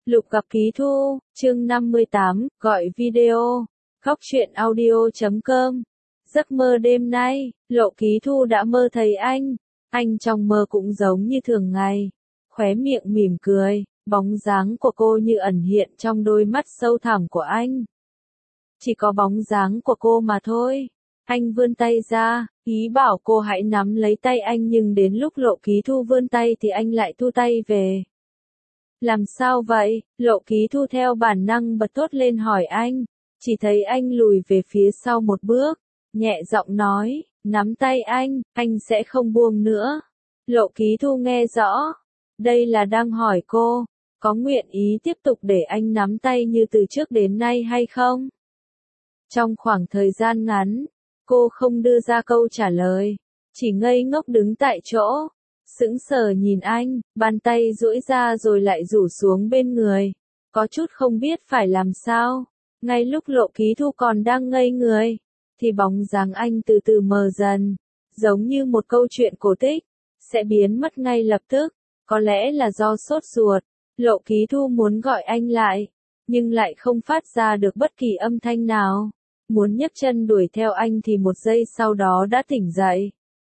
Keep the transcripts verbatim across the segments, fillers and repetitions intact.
Lục gặp Ký Thu, chương năm mươi tám, gọi video, khóc chuyện audio chấm com. Giấc mơ đêm nay, Lộ Ký Thu đã mơ thấy anh, anh trong mơ cũng giống như thường ngày, khóe miệng mỉm cười, bóng dáng của cô như ẩn hiện trong đôi mắt sâu thẳm của anh. Chỉ có bóng dáng của cô mà thôi. Anh vươn tay ra, ý bảo cô hãy nắm lấy tay anh nhưng đến lúc Lộ Ký Thu vươn tay thì anh lại thu tay về. Làm sao vậy? Lộ Ký Thu theo bản năng bật thốt lên hỏi anh, chỉ thấy anh lùi về phía sau một bước, nhẹ giọng nói, nắm tay anh, anh sẽ không buông nữa. Lộ Ký Thu nghe rõ, đây là đang hỏi cô, có nguyện ý tiếp tục để anh nắm tay như từ trước đến nay hay không? Trong khoảng thời gian ngắn, cô không đưa ra câu trả lời, chỉ ngây ngốc đứng tại chỗ, sững sờ nhìn anh, bàn tay duỗi ra rồi lại rủ xuống bên người, có chút không biết phải làm sao. Ngay lúc Lộ Ký Thu còn đang ngây người, thì bóng dáng anh từ từ mờ dần, giống như một câu chuyện cổ tích, sẽ biến mất ngay lập tức. Có lẽ là do sốt ruột, Lộ Ký Thu muốn gọi anh lại, nhưng lại không phát ra được bất kỳ âm thanh nào. Muốn nhấc chân đuổi theo anh thì một giây sau đó đã tỉnh dậy.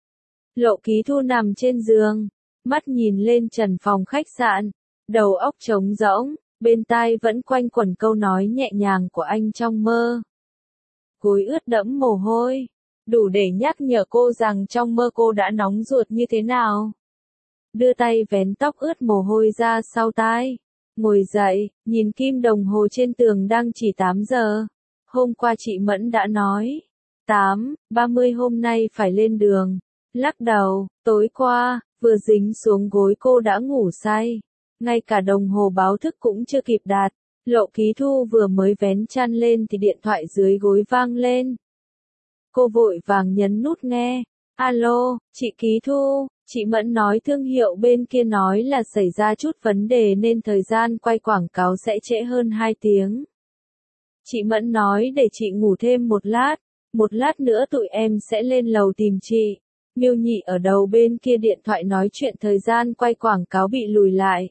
Lộ Ký Thu nằm trên giường, mắt nhìn lên trần phòng khách sạn, đầu óc trống rỗng, bên tai vẫn quanh quẩn câu nói nhẹ nhàng của anh trong mơ. Gối ướt đẫm mồ hôi, đủ để nhắc nhở cô rằng trong mơ cô đã nóng ruột như thế nào. Đưa tay vén tóc ướt mồ hôi ra sau tai, ngồi dậy, nhìn kim đồng hồ trên tường đang chỉ tám giờ. Hôm qua chị Mẫn đã nói, tám ba mươi hôm nay phải lên đường. Lắc đầu, tối qua, vừa dính xuống gối cô đã ngủ say. Ngay cả đồng hồ báo thức cũng chưa kịp đặt. Lộ Ký Thu vừa mới vén chăn lên thì điện thoại dưới gối vang lên. Cô vội vàng nhấn nút nghe. Alo, chị Ký Thu, chị Mẫn nói thương hiệu bên kia nói là xảy ra chút vấn đề nên thời gian quay quảng cáo sẽ trễ hơn hai tiếng. Chị Mẫn nói để chị ngủ thêm một lát, một lát nữa tụi em sẽ lên lầu tìm chị. Miêu Nhị ở đầu bên kia điện thoại nói chuyện thời gian quay quảng cáo bị lùi lại.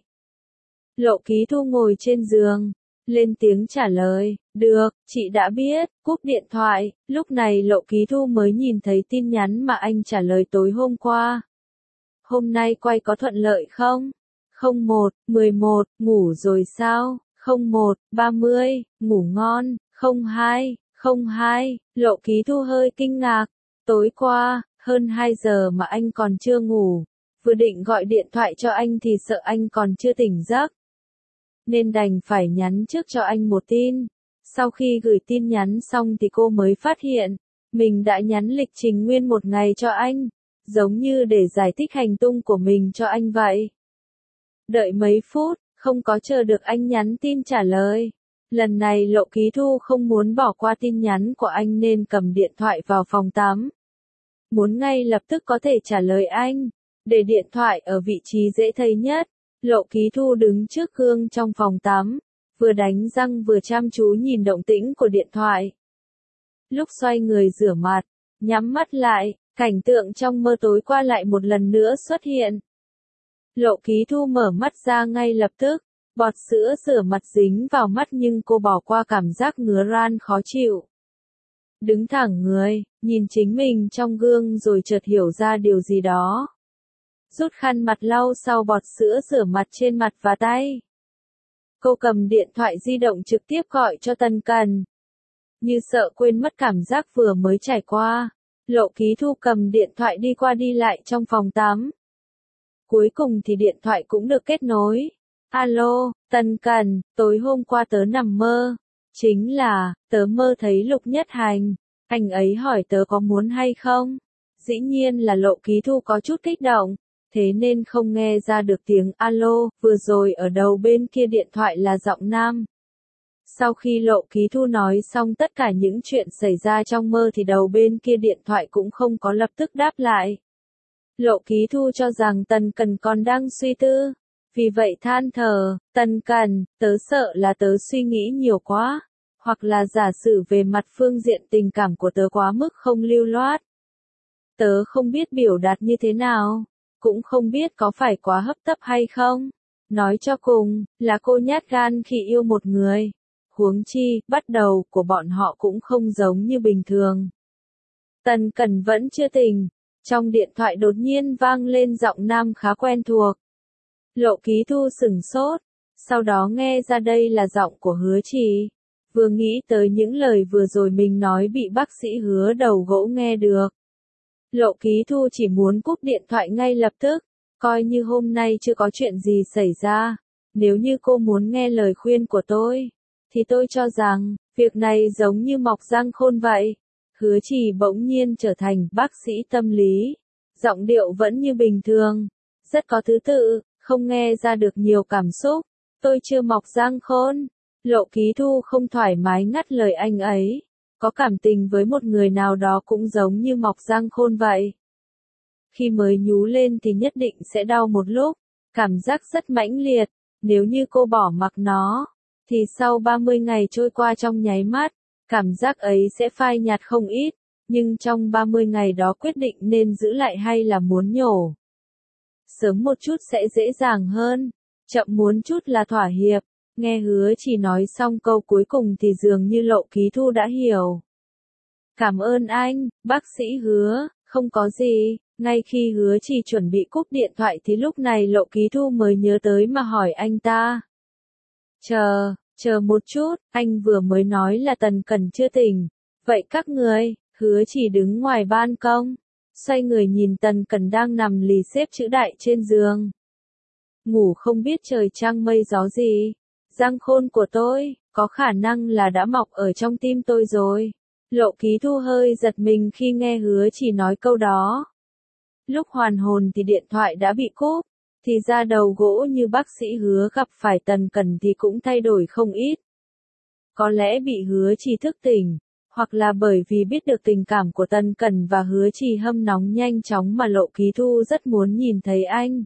Lộ Ký Thu ngồi trên giường, lên tiếng trả lời, được, chị đã biết, cúp điện thoại. Lúc này Lộ Ký Thu mới nhìn thấy tin nhắn mà anh trả lời tối hôm qua. Hôm nay quay có thuận lợi không? không một, mười một, ngủ rồi sao? không một, ba mươi, ngủ ngon. không hai, không hai, Lộ Ký Thu hơi kinh ngạc. Tối qua, hơn hai giờ mà anh còn chưa ngủ. Vừa định gọi điện thoại cho anh thì sợ anh còn chưa tỉnh giấc, nên đành phải nhắn trước cho anh một tin. Sau khi gửi tin nhắn xong thì cô mới phát hiện, mình đã nhắn lịch trình nguyên một ngày cho anh, giống như để giải thích hành tung của mình cho anh vậy. Đợi mấy phút, không có chờ được anh nhắn tin trả lời. Lần này Lộ Ký Thu không muốn bỏ qua tin nhắn của anh nên cầm điện thoại vào phòng tắm. Muốn ngay lập tức có thể trả lời anh, để điện thoại ở vị trí dễ thấy nhất. Lộ Ký Thu đứng trước gương trong phòng tắm, vừa đánh răng vừa chăm chú nhìn động tĩnh của điện thoại. Lúc xoay người rửa mặt, nhắm mắt lại, cảnh tượng trong mơ tối qua lại một lần nữa xuất hiện. Lộ Ký Thu mở mắt ra ngay lập tức, bọt sữa rửa mặt dính vào mắt nhưng cô bỏ qua cảm giác ngứa ran khó chịu. Đứng thẳng người, nhìn chính mình trong gương rồi chợt hiểu ra điều gì đó. Rút khăn mặt lau sau bọt sữa rửa mặt trên mặt và tay. Cô cầm điện thoại di động trực tiếp gọi cho Tần Cần. Như sợ quên mất cảm giác vừa mới trải qua, Lộ Ký Thu cầm điện thoại đi qua đi lại trong phòng tắm. Cuối cùng thì điện thoại cũng được kết nối. Alo, Tần Cần, tối hôm qua tớ nằm mơ. Chính là, tớ mơ thấy Lục Nhất Hành. Anh ấy hỏi tớ có muốn hay không? Dĩ nhiên là Lộ Ký Thu có chút kích động, thế nên không nghe ra được tiếng alo, vừa rồi ở đầu bên kia điện thoại là giọng nam. Sau khi Lộ Ký Thu nói xong tất cả những chuyện xảy ra trong mơ thì đầu bên kia điện thoại cũng không có lập tức đáp lại. Lộ Ký Thu cho rằng Tần Cần còn đang suy tư, vì vậy than thở, Tần Cần, tớ sợ là tớ suy nghĩ nhiều quá, hoặc là giả sử về mặt phương diện tình cảm của tớ quá mức không lưu loát. Tớ không biết biểu đạt như thế nào, cũng không biết có phải quá hấp tấp hay không, Nói cho cùng, là cô nhát gan khi yêu một người. Huống chi, bắt đầu của bọn họ cũng không giống như bình thường. Tần Cẩn vẫn chưa tỉnh. Trong điện thoại đột nhiên vang lên giọng nam khá quen thuộc. Lộ Ký Thu sửng sốt. Sau đó nghe ra đây là giọng của Hứa Trì. Vừa nghĩ tới những lời vừa rồi mình nói bị bác sĩ Hứa đầu gỗ nghe được. Lộ Ký Thu chỉ muốn cúp điện thoại ngay lập tức. Coi như hôm nay chưa có chuyện gì xảy ra. Nếu như cô muốn nghe lời khuyên của tôi, thì tôi cho rằng, việc này giống như mọc răng khôn vậy. Hứa Trì bỗng nhiên trở thành bác sĩ tâm lý. Giọng điệu vẫn như bình thường. Rất có thứ tự, không nghe ra được nhiều cảm xúc. Tôi chưa mọc răng khôn. Lộ Ký Thu không thoải mái ngắt lời anh ấy. Có cảm tình với một người nào đó cũng giống như mọc răng khôn vậy. Khi mới nhú lên thì nhất định sẽ đau một lúc. Cảm giác rất mãnh liệt. Nếu như cô bỏ mặc nó, thì sau ba mươi ngày trôi qua trong nháy mắt, cảm giác ấy sẽ phai nhạt không ít. Nhưng trong ba mươi ngày đó quyết định nên giữ lại hay là muốn nhổ. Sớm một chút sẽ dễ dàng hơn. Chậm muốn chút là thỏa hiệp. Nghe Hứa Trì nói xong câu cuối cùng thì dường như Lộ Ký Thu đã hiểu. Cảm ơn anh, bác sĩ Hứa, không có gì. Ngay khi Hứa Trì chuẩn bị cúp điện thoại thì lúc này Lộ Ký Thu mới nhớ tới mà hỏi anh ta. Chờ, chờ một chút, anh vừa mới nói là Tần Cẩn chưa tỉnh. Vậy các người, Hứa Trì đứng ngoài ban công. Xoay người nhìn Tần Cẩn đang nằm lì xếp chữ đại trên giường. Ngủ không biết trời trăng mây gió gì. Răng khôn của tôi, có khả năng là đã mọc ở trong tim tôi rồi. Lộ Ký Thu hơi giật mình khi nghe Hứa Trì nói câu đó. Lúc hoàn hồn thì điện thoại đã bị cúp. Thì ra đầu gỗ như bác sĩ Hứa gặp phải Tần Cẩn thì cũng thay đổi không ít. Có lẽ bị Hứa Trì thức tỉnh. Hoặc là bởi vì biết được tình cảm của Tần Cẩn và Hứa Trì hâm nóng nhanh chóng mà Lộ Ký Thu rất muốn nhìn thấy anh.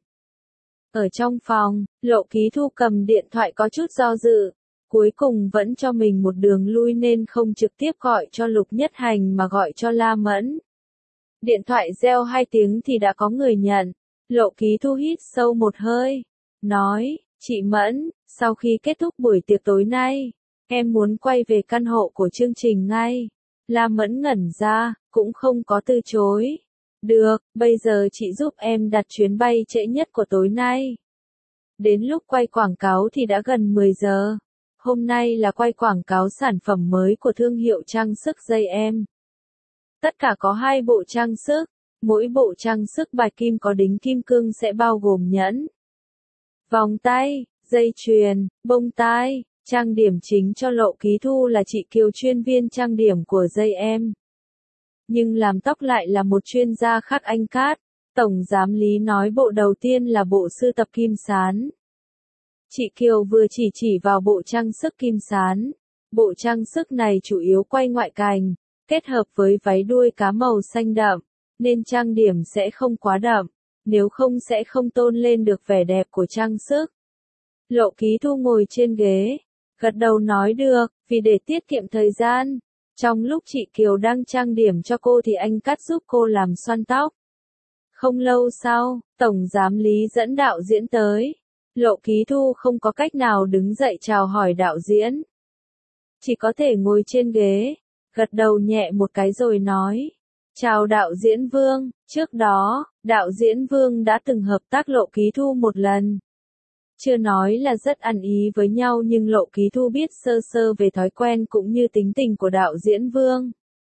Ở trong phòng, Lộ Ký Thu cầm điện thoại có chút do dự. Cuối cùng vẫn cho mình một đường lui nên không trực tiếp gọi cho Lục Nhất Hành mà gọi cho La Mẫn. Điện thoại reo hai tiếng thì đã có người nhận. Lộ Ký Thu hít sâu một hơi. Nói, chị Mẫn, sau khi kết thúc buổi tiệc tối nay, em muốn quay về căn hộ của chương trình ngay. La Mẫn ngẩn ra, cũng không có từ chối. Được, bây giờ chị giúp em đặt chuyến bay trễ nhất của tối nay. Đến lúc quay quảng cáo thì đã gần mười giờ. Hôm nay là quay quảng cáo sản phẩm mới của thương hiệu trang sức dây em. Tất cả có hai bộ trang sức. Mỗi bộ trang sức bạch kim có đính kim cương sẽ bao gồm nhẫn, vòng tay, dây chuyền, bông tai. Trang điểm chính cho Lộ Ký Thu là chị Kiều chuyên viên trang điểm của dây em. Nhưng làm tóc lại là một chuyên gia khác anh Cát. Tổng giám lý nói bộ đầu tiên là bộ sưu tập kim sán. Chị Kiều vừa chỉ chỉ vào bộ trang sức kim sán. Bộ trang sức này chủ yếu quay ngoại cành, kết hợp với váy đuôi cá màu xanh đậm, nên trang điểm sẽ không quá đậm, nếu không sẽ không tôn lên được vẻ đẹp của trang sức. Lộ Ký Thu ngồi trên ghế, gật đầu nói được, vì để tiết kiệm thời gian. Trong lúc chị Kiều đang trang điểm cho cô thì anh Cát giúp cô làm xoăn tóc. Không lâu sau, Tổng giám lý dẫn đạo diễn tới. Lộ Ký Thu không có cách nào đứng dậy chào hỏi đạo diễn. Chỉ có thể ngồi trên ghế, gật đầu nhẹ một cái rồi nói. Chào đạo diễn Vương, trước đó, đạo diễn Vương đã từng hợp tác Lộ Ký Thu một lần. Chưa nói là rất ăn ý với nhau nhưng Lộ Ký Thu biết sơ sơ về thói quen cũng như tính tình của đạo diễn Vương.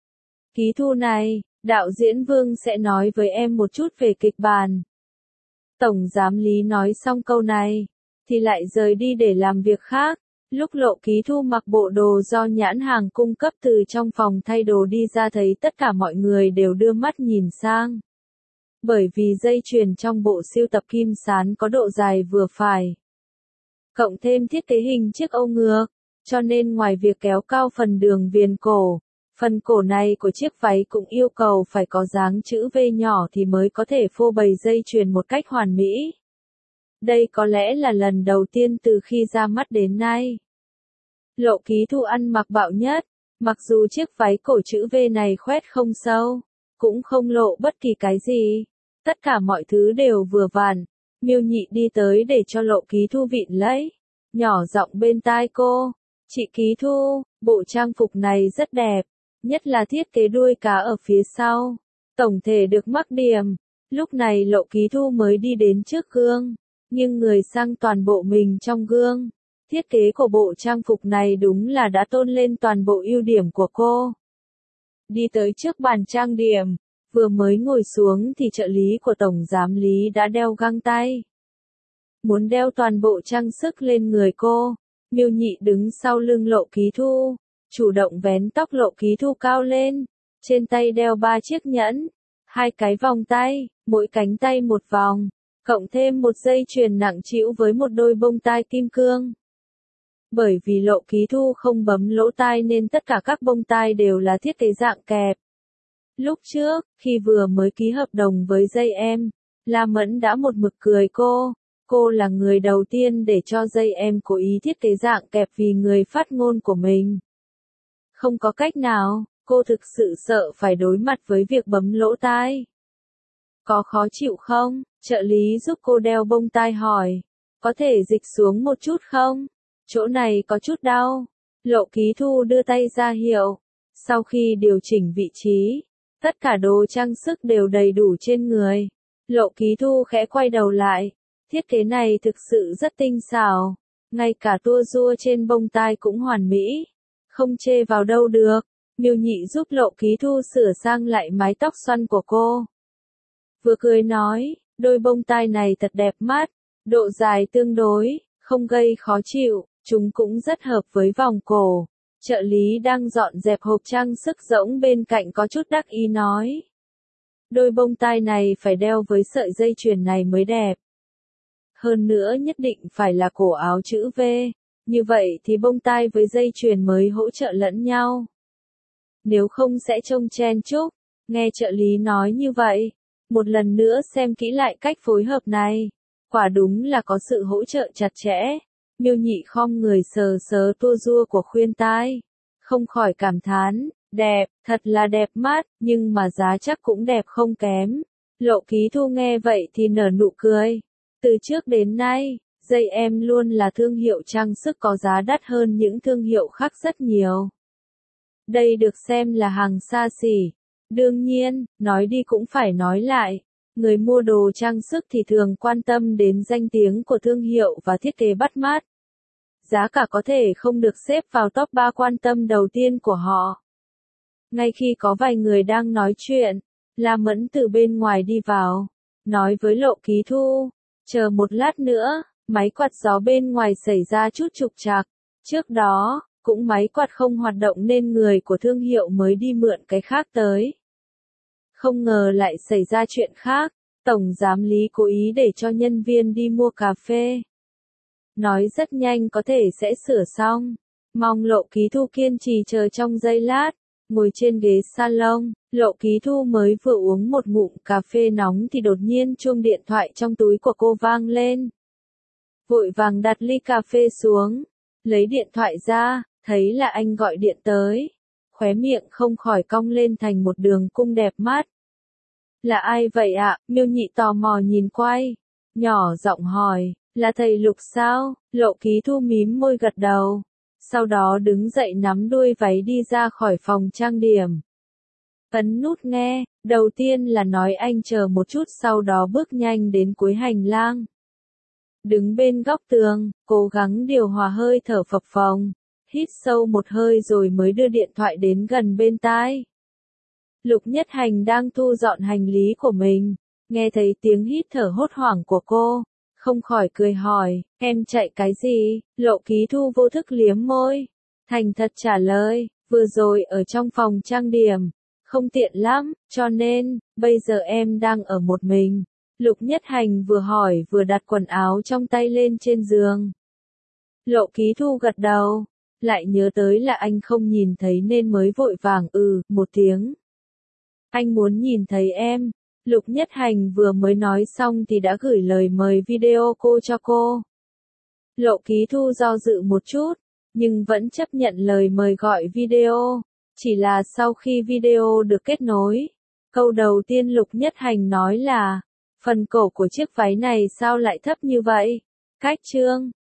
Ký Thu này, đạo diễn Vương sẽ nói với em một chút về kịch bản. Tổng giám lý nói xong câu này, thì lại rời đi để làm việc khác. Lúc Lộ Ký Thu mặc bộ đồ do nhãn hàng cung cấp từ trong phòng thay đồ đi ra thấy tất cả mọi người đều đưa mắt nhìn sang. Bởi vì dây chuyền trong bộ sưu tập kim sán có độ dài vừa phải. Cộng thêm thiết kế hình chiếc âu ngược, cho nên ngoài việc kéo cao phần đường viền cổ, phần cổ này của chiếc váy cũng yêu cầu phải có dáng chữ V nhỏ thì mới có thể phô bày dây chuyền một cách hoàn mỹ. Đây có lẽ là lần đầu tiên từ khi ra mắt đến nay. Lộ Ký Thu ăn mặc bạo nhất, mặc dù chiếc váy cổ chữ V này khoét không sâu, cũng không lộ bất kỳ cái gì. Tất cả mọi thứ đều vừa vặn, Miêu Nhị đi tới để cho Lộ Ký Thu vịn lấy, nhỏ giọng bên tai cô, chị Ký Thu, bộ trang phục này rất đẹp, nhất là thiết kế đuôi cá ở phía sau, tổng thể được mắc điểm. Lúc này Lộ Ký Thu mới đi đến trước gương, nhưng người sang toàn bộ mình trong gương. Thiết kế của bộ trang phục này đúng là đã tôn lên toàn bộ ưu điểm của cô. Đi tới trước bàn trang điểm, vừa mới ngồi xuống thì trợ lý của Tổng Giám lý đã đeo găng tay. Muốn đeo toàn bộ trang sức lên người cô, Miêu Nhị đứng sau lưng Lộ Ký Thu, chủ động vén tóc Lộ Ký Thu cao lên, trên tay đeo ba chiếc nhẫn, hai cái vòng tay, mỗi cánh tay một vòng, cộng thêm một dây chuyền nặng trĩu với một đôi bông tai kim cương. Bởi vì Lộ Ký Thu không bấm lỗ tai nên tất cả các bông tai đều là thiết kế dạng kẹp. Lúc trước, khi vừa mới ký hợp đồng với Dây Em, La Mẫn đã một mực cười cô, cô là người đầu tiên để cho Dây Em cố ý thiết kế dạng kẹp vì người phát ngôn của mình. Không có cách nào, cô thực sự sợ phải đối mặt với việc bấm lỗ tai. Có khó chịu không? Trợ lý giúp cô đeo bông tai hỏi. Có thể dịch xuống một chút không? Chỗ này có chút đau. Lộ Ký Thu đưa tay ra hiệu. Sau khi điều chỉnh vị trí, tất cả đồ trang sức đều đầy đủ trên người. Lộ Ký Thu khẽ quay đầu lại. Thiết kế này thực sự rất tinh xảo. Ngay cả tua rua trên bông tai cũng hoàn mỹ. Không chê vào đâu được. Miêu Nhị giúp Lộ Ký Thu sửa sang lại mái tóc xoăn của cô. Vừa cười nói, đôi bông tai này thật đẹp mắt, độ dài tương đối, không gây khó chịu, chúng cũng rất hợp với vòng cổ. Trợ lý đang dọn dẹp hộp trang sức rỗng bên cạnh có chút đắc ý nói. Đôi bông tai này phải đeo với sợi dây chuyền này mới đẹp. Hơn nữa nhất định phải là cổ áo chữ V, như vậy thì bông tai với dây chuyền mới hỗ trợ lẫn nhau. Nếu không sẽ trông chen chúc. Nghe trợ lý nói như vậy, một lần nữa xem kỹ lại cách phối hợp này, quả đúng là có sự hỗ trợ chặt chẽ. Miêu Nhị khom người sờ sờ tua rua của khuyên tai, không khỏi cảm thán, đẹp, thật là đẹp mắt, nhưng mà giá chắc cũng đẹp không kém. Lộ Ký Thu nghe vậy thì nở nụ cười. Từ trước đến nay, Dây Em luôn là thương hiệu trang sức có giá đắt hơn những thương hiệu khác rất nhiều. Đây được xem là hàng xa xỉ. Đương nhiên, nói đi cũng phải nói lại, người mua đồ trang sức thì thường quan tâm đến danh tiếng của thương hiệu và thiết kế bắt mắt. Giá cả có thể không được xếp vào top ba quan tâm đầu tiên của họ. Ngay khi có vài người đang nói chuyện, La Mẫn từ bên ngoài đi vào, nói với Lộ Ký Thu, chờ một lát nữa, máy quạt gió bên ngoài xảy ra chút trục trặc. Trước đó, cũng máy quạt không hoạt động nên người của thương hiệu mới đi mượn cái khác tới. Không ngờ lại xảy ra chuyện khác, Tổng Giám lý cố ý để cho nhân viên đi mua cà phê. Nói rất nhanh có thể sẽ sửa xong. Mong Lộ Ký Thu kiên trì chờ trong giây lát, ngồi trên ghế salon, Lộ Ký Thu mới vừa uống một ngụm cà phê nóng thì đột nhiên chuông điện thoại trong túi của cô vang lên. Vội vàng đặt ly cà phê xuống, lấy điện thoại ra, thấy là anh gọi điện tới. Khóe miệng không khỏi cong lên thành một đường cung đẹp mắt. Là ai vậy ạ? Miêu Nhị tò mò nhìn quay, nhỏ giọng hỏi, là thầy Lục sao? Lộ Ký Thu mím môi gật đầu, sau đó đứng dậy nắm đuôi váy đi ra khỏi phòng trang điểm. Ấn nút nghe, đầu tiên là nói anh chờ một chút sau đó bước nhanh đến cuối hành lang. Đứng bên góc tường, cố gắng điều hòa hơi thở phập phồng, hít sâu một hơi rồi mới đưa điện thoại đến gần bên tai. Lục Nhất Hành đang thu dọn hành lý của mình, nghe thấy tiếng hít thở hốt hoảng của cô, không khỏi cười hỏi, em chạy cái gì? Lộ Ký Thu vô thức liếm môi, thành thật trả lời, vừa rồi ở trong phòng trang điểm, không tiện lắm, cho nên, bây giờ em đang ở một mình. Lục Nhất Hành vừa hỏi vừa đặt quần áo trong tay lên trên giường. Lộ Ký Thu gật đầu, lại nhớ tới là anh không nhìn thấy nên mới vội vàng ừ, một tiếng. Anh muốn nhìn thấy em. Lục Nhất Hành vừa mới nói xong thì đã gửi lời mời video cô cho cô. Lộ Ký Thu do dự một chút, nhưng vẫn chấp nhận lời mời gọi video. Chỉ là sau khi video được kết nối, câu đầu tiên Lục Nhất Hành nói là, Phần cổ của chiếc váy này sao lại thấp như vậy? Cách chương